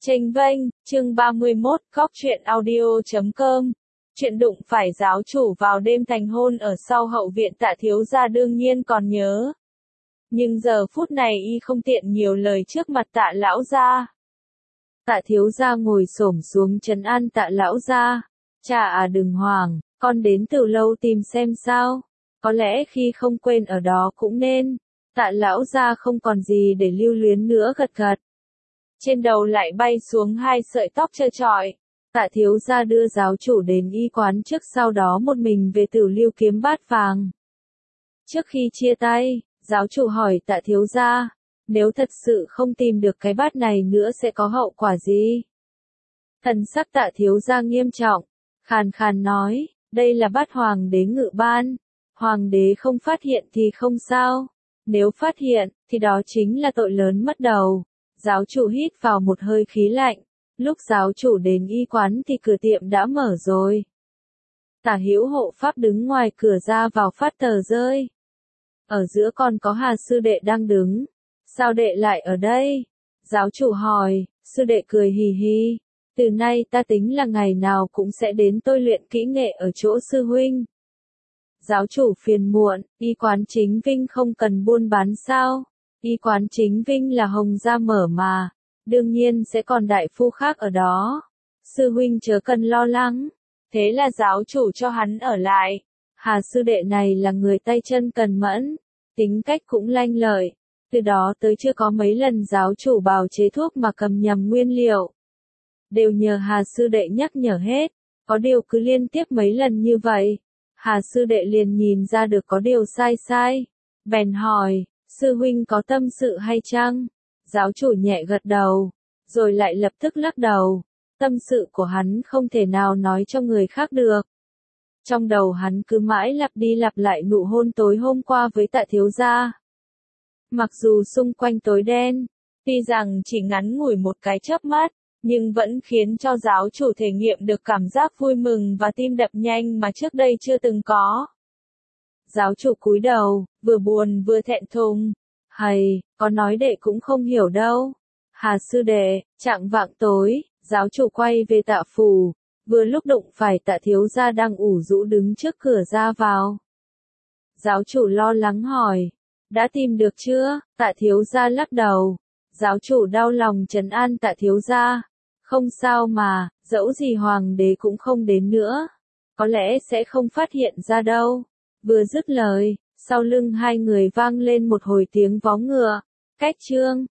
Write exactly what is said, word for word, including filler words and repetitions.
Chênh vênh, chương ba mươi mốt, góc truyện audio chấm com. Chuyện đụng phải giáo chủ vào đêm thành hôn ở sau hậu viện Tạ thiếu gia đương nhiên còn nhớ. Nhưng giờ phút này y không tiện nhiều lời trước mặt Tạ lão gia. Tạ thiếu gia ngồi xổm xuống trấn an Tạ lão gia. Cha à đừng hoảng, con đến từ lâu tìm xem sao. Có lẽ khi không quên ở đó cũng nên. Tạ lão gia không còn gì để lưu luyến nữa gật gật. Trên đầu lại bay xuống hai sợi tóc trơ trọi. Tạ thiếu gia đưa giáo chủ đến y quán trước, sau đó một mình về Tử Lưu kiếm bát vàng. Trước khi chia tay, giáo chủ hỏi Tạ thiếu gia, nếu thật sự không tìm được cái bát này nữa sẽ có hậu quả gì? Thần sắc Tạ thiếu gia nghiêm trọng, khàn khàn nói, đây là bát hoàng đế ngự ban, hoàng đế không phát hiện thì không sao, nếu phát hiện, thì đó chính là tội lớn mất đầu. Giáo chủ hít vào một hơi khí lạnh, lúc giáo chủ đến y quán thì cửa tiệm đã mở rồi. Tả Hữu hộ pháp đứng ngoài cửa ra vào phát tờ rơi. Ở giữa còn có Hà sư đệ đang đứng. Sao đệ lại ở đây? Giáo chủ hỏi, sư đệ cười hì hì. Từ nay ta tính là ngày nào cũng sẽ đến tôi luyện kỹ nghệ ở chỗ sư huynh. Giáo chủ phiền muộn, y quán chính Vinh không cần buôn bán sao? Y quán chính Vinh là Hồng gia mở mà, đương nhiên sẽ còn đại phu khác ở đó. Sư huynh chớ cần lo lắng. Thế là giáo chủ cho hắn ở lại. Hà sư đệ này là người tay chân cần mẫn, tính cách cũng lanh lợi. Từ đó tới chưa có mấy lần giáo chủ bào chế thuốc mà cầm nhầm nguyên liệu. Đều nhờ Hà sư đệ nhắc nhở hết. Có điều cứ liên tiếp mấy lần như vậy, Hà sư đệ liền nhìn ra được có điều sai sai. Bèn hỏi, sư huynh có tâm sự hay chăng? Giáo chủ nhẹ gật đầu, rồi lại lập tức lắc đầu. Tâm sự của hắn không thể nào nói cho người khác được. Trong đầu hắn cứ mãi lặp đi lặp lại nụ hôn tối hôm qua với Tạ thiếu gia. Mặc dù xung quanh tối đen, tuy rằng chỉ ngắn ngủi một cái chớp mắt, nhưng vẫn khiến cho giáo chủ thể nghiệm được cảm giác vui mừng và tim đập nhanh mà trước đây chưa từng có. Giáo chủ cúi đầu, vừa buồn vừa thẹn thùng. Hầy, có nói đệ cũng không hiểu đâu. Hà sư đệ, chạng vạng tối, giáo chủ quay về Tạ phủ, vừa lúc đụng phải Tạ thiếu gia đang ủ rũ đứng trước cửa ra vào. Giáo chủ lo lắng hỏi, đã tìm được chưa? Tạ thiếu gia lắc đầu. Giáo chủ đau lòng trấn an Tạ thiếu gia, không sao mà, dẫu gì hoàng đế cũng không đến nữa, có lẽ sẽ không phát hiện ra đâu. Vừa dứt lời, sau lưng hai người vang lên một hồi tiếng vó ngựa. Cách chương